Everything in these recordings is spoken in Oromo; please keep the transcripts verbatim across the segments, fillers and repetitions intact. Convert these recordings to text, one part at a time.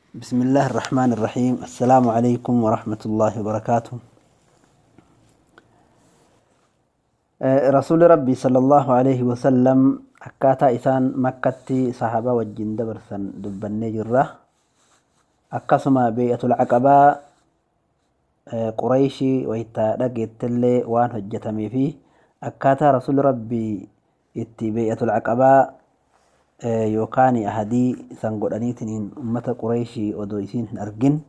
بسم الله الرحمن الرحيم. السلام عليكم ورحمة الله وبركاته. آه، رسول ربي صلى الله عليه وسلم أكاتا إسان مكة صحابة والجن دبرسن دبن جرة أكسما بيئة العقبة آه، قريشي ويتا لقيت اللي وان هجتمي فيه أكاتا رسول ربي إتي بيئة العقبة آه، يوكاني أهدي سنقلنيتنين أمة قريشي ودويسين أرجن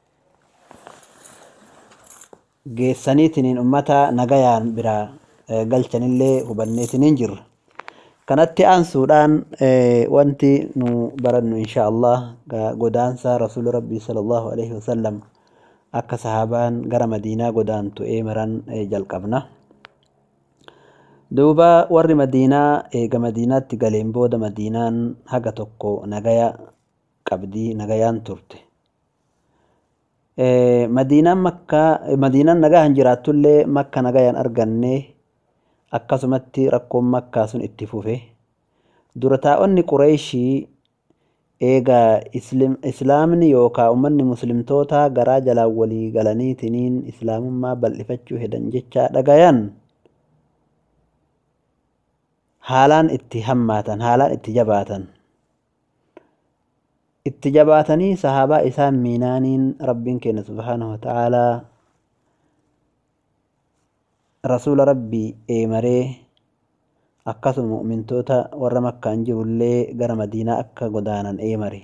geessaniitiin ummata nagayaan bira galchanillee hubanneetiin jirra. Kanatti aansuudhaan wanti nu barannu insha Allah godaansa Rasuula Rabbii sallallahu alaihi wasallam akka sahaabaan gara Madiinaa godaantu eemaran jalqabna. Duuba warri Madiinaa eega Madiinaatti galeen booda Madiinaan haga tokko nagaya qabdii, nagayaan turte. Madiinaan makka Madiinaan nagaan jiraatullee makka nagayaan arganne akkasumatti rakkoon makkaa sun itti fufe. Dura taa'onni Qureeshii eega islaamni yookaan ummanni muslimtoota garaa jalaan walii galaniitiniin islaamummaa bal'ifachuu hedan jecha dhagayan haalaan itti hammaatan, haalaan itti jabaatan. itti jabaatanii sahaabaa isaan miinaaniin rabbiin keenya subhaanahu wa ta'aalaa rasuula rabbii eemaree akkasuma mu'mintoota warra makkaan jirullee gara Madiinaa akka godaanan eemare.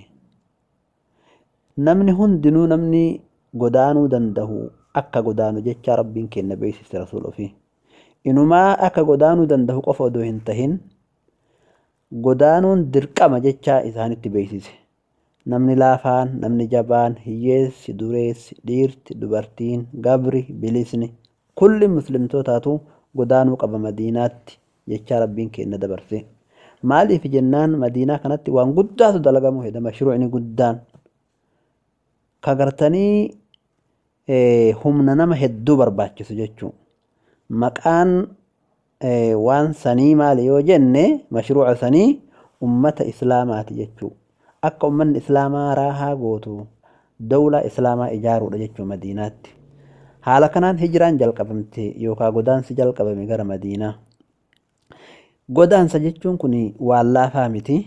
Namni hundinuu namni godaanuu danda'u akka godaanu jecha rabbiin keenya beeksise rasuula ofii. Inumaa akka godaanuu danda'u qofa odoo hin tahin godaanuun dirqama jecha isaanitti beeksise. Namni laafaan, namni jabaan, hiyyeessi, dureessi, dhiirti, dubartiin, gabri, bilisni kulli muslimtootaatu godaanuu qaba Madiinaatti jecha rabbiin keenya dabarse. Maaliif jennaan Madiinaa kanatti waan guddaatu dalagamu heda mashruucni guddaan kagartanii humna nama hedduu barbaachisu jechuu. Maqaan waan sanii maali yoo jenne mashruuca sanii ummata islaamaati jechuu. Akka ummanni islaamaa raahaa gootu dawlaa islaamaa ijaaruudha jechuun Madiinaatti. Haala kanaan hijiraan jalqabamte yookaan godaansi jalqabame gara Madiinaa. Godaansa jechuun kun waan laafaa miti.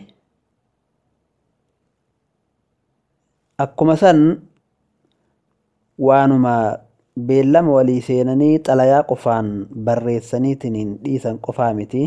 Akkuma san waanuma beellama walii seenanii xalayaa qofaan barreessaniitiin dhiisan qofaa miti.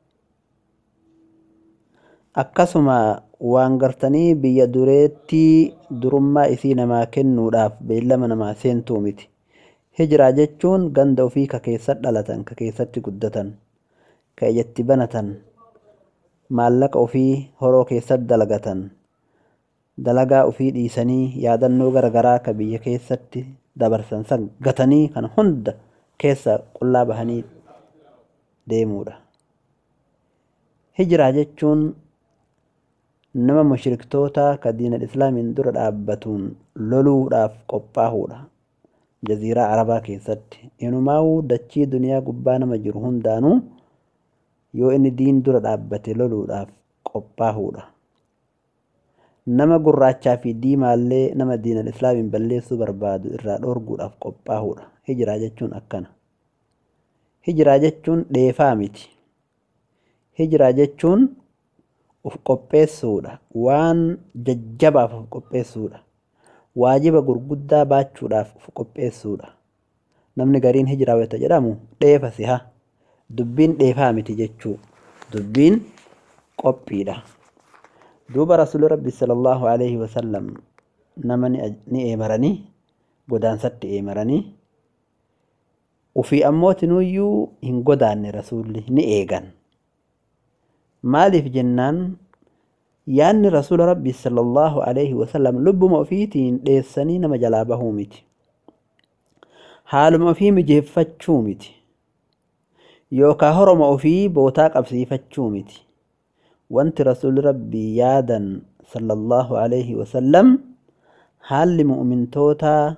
Akkasuma waan gartanii biyya dureetti durummaa isii namaa kennuudhaaf beellama namaa seentuu miti. Hijiraa jechuun ganda ofii ka keessa dhalatan, ka keessatti guddatan, ka ijatti banatan, maallaqa ofii horoo keessatti dalagatan, dalagaa ofii dhiisanii yaadannoo garagaraa ka biyya keessatti dabarsan san gatanii kana hunda keessa qullaa bahanii deemuudha. Hijiraa jechuun nama mushriktoota ka diinal islaamiin dura dhaabbatuun loluudhaaf qophaa'uudha. Jaziiraa Arabaa keessatti inumaa'uu dachii duniyaa gubbaa nama jiru hundaanuu yoo inni diin dura dhaabbate loluudhaaf qophaa'uudha. Nama gurraachaa fi diimaallee nama diinal islaamiin balleessuu barbaadu irraa dhorguudhaaf qophaa'uudha. Hijiraa jechuun akkana. Hijiraa jechuun dheefaa miti. Hijiraa jechuun uf qopheessuudha. Waan jajjabaaf uf qopheessuudha. Waajiba gurguddaa baachuudhaaf uf qopheessuudha. Namni gariin hijiraa wayita jedhamu dheefa siha. Dubbiin dheefaa miti jechuu. Dubbiin qophiidha. Duuba Rasuula Rabbi sallallahu alaihi wasallam nama ni eemaranii godaansatti eemaranii ufii ammootinuyyuu hin godaanne rasuulli ni eegan. Maaliif jennaan yaanni Rasuula Rabbi sallallahu alaihi wasallam lubbuma ofiitiin dheessanii nama jalaa bahuu miti. Haaluma ofii mijeeffachuu miti. Yookaan horoma ofii bootaa qabsiifachuu miti. Wanti Rasuulli Rabbi yaadan sallallahu alaihi wasallam haalli mu'mintoota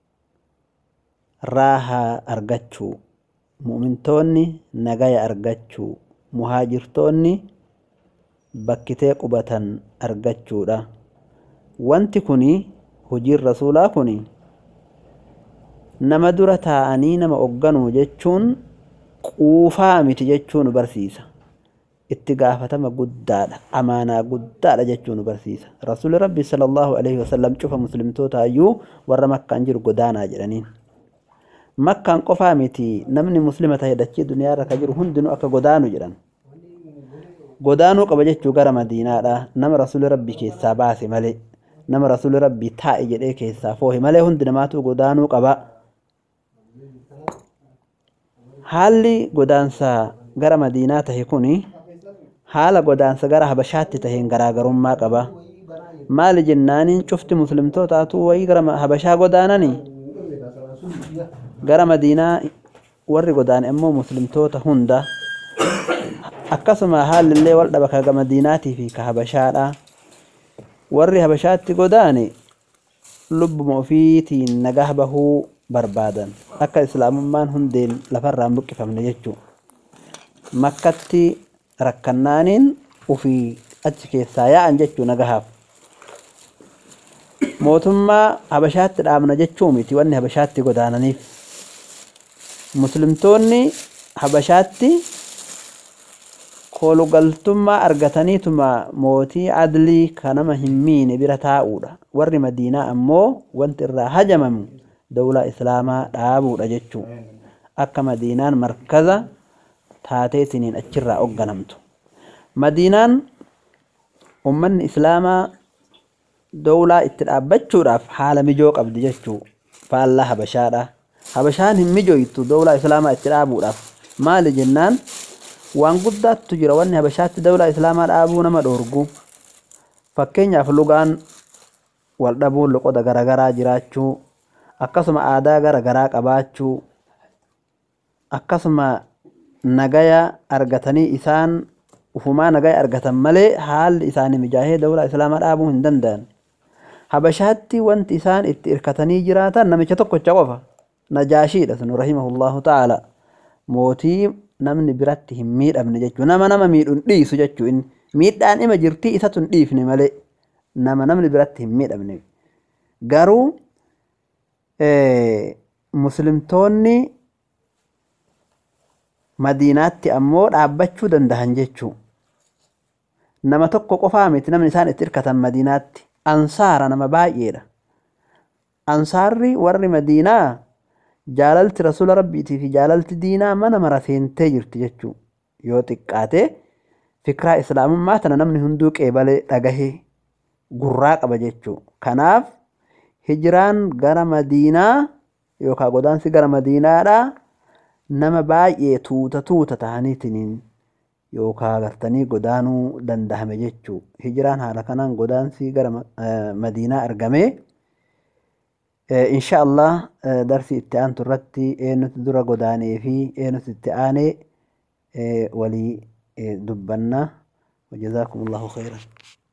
raahaa argachuu, mu'mintoonni nagaya argachuu, muhaajirtoonni bakkitee qubatan argachuudha. wanti kuni hojiin rasuulaa kuni nama dura taa'anii nama ogganuu jechuun quufaa miti jechuu nu barsiisa. Itti gaafatama guddaadha, amaanaa guddaadha jechuu nu barsiisa. Rasuulli Rabbi sallallahu alaihi wasallam cufa muslimtoota iyyuu warra Makkaan jiru godaanaa jedhaniin. Makkaan qofaa miti namni muslima ta'e dachee duniyaa irra ka jiru hundinuu akka godaanu jedhan. Godaanuu qaba jechuu gara Madiinaadha. Nama Rasuulli Rabbi keessaa baase malee, nama Rasuulli Rabbi taa'i jedhee keessaa foohe malee hundi namaatu godaanuu qaba. Haalli godaansa gara Madiinaa tahe kuni haala godaansa gara Habashaatti taheen garaagarummaa qaba. Maali jennaaniin cufti muslimtootaatu wayii gara Habashaa godaananii gara Madiinaa warri godaane immoo muslimtoota hunda. Akkasuma haalli illee wal dhaba ka Madiinaatii fi ka Habashaadha. Warri Habashaatti godaane lubbuma ofiitiin nagaa bahuu barbaadan akka islaamummaan hundeen lafarraan buqqifamne jechuu. Makkatti rakkannaaniin ufii achi keessaa yaa'an jechuu nagahaaf. Mootummaa Habashaatti dhaabna jechuu miti wanni Habashaatti godaananiif. Muslimtoonni Habashaatti koolugaltummaa argataniituma mootii adlii ka nama hin miine bira taa'uudha. Warri Madiinaa ammoo wanti irraa hajamamu dawlaa islaamaa dhaabuudha jechuu. Akka Madiinaan markaza taateetiniin achirraa hoogganamtu. Madiinaan ummanni islaamaa dawlaa itti dhaabbachuudhaaf haala mijoo qabdi jechuu. Faallaa Habashaadha. Habashaan hin mijooytu dawlaa islaamaa itti dhaabuudhaaf. Maali jennaan waan guddaattu jira wanni Habashaatti dawlaa islaamaa dhaabuu nama dhoorgu. Fakkeenyaaf lugaan wal dhabuun loqoda garagaraa jiraachuu, akkasuma aadaa garagaraa qabaachuu, akkasuma nagaya argatanii isaan ufumaa nagaya argatan malee haalli isaanii mijaahee dawlaa islaamaa dhaabuu hin danda'an. Habashaatti wanti isaan itti irkatanii jiraatan namicha tokkocha qofa. Najaashiidha sunu rahimahullahu ta'ala. Mootii namni biratti hin miidhamne jechuu. Nama nama miidhuun dhiisu jechuu. Miidhaan ima jirtii isatu hin dhiifne malee nama namni biratti hin miidhamne. Garuu muslimtoonni Madiinaatti ammoo dhaabbachuu dandahan jechuu. Nama tokko qofaa miti namni isaan itti irkatan Madiinaatti. Ansaara nama baay'eedha. Ansaarri warri Madiinaa jaalalti Rasuula Rabbiitii fi jaalalti diinaa mana mara seentee jirti jechuu. Yoo xiqqaate fikraa islaamummaa tana namni hunduu qeebalee dhagahee gurraa qaba jechuu. Kanaaf hijiraan gara Madiinaa yookaan godaansi gara Madiinaadhaa nama baay'ee tuuta tuuta ta'aniitiin yookaan gartanii godaanuu dandahame jechuu. Hijiraan haala kanaan godaansi gara Madiinaa argamee. Insha Allah darsi itti aantu irratti eenyutu dura godaanee fi eenyutu itti aanee walii dubbanna. Wajazaakumullahu khairan.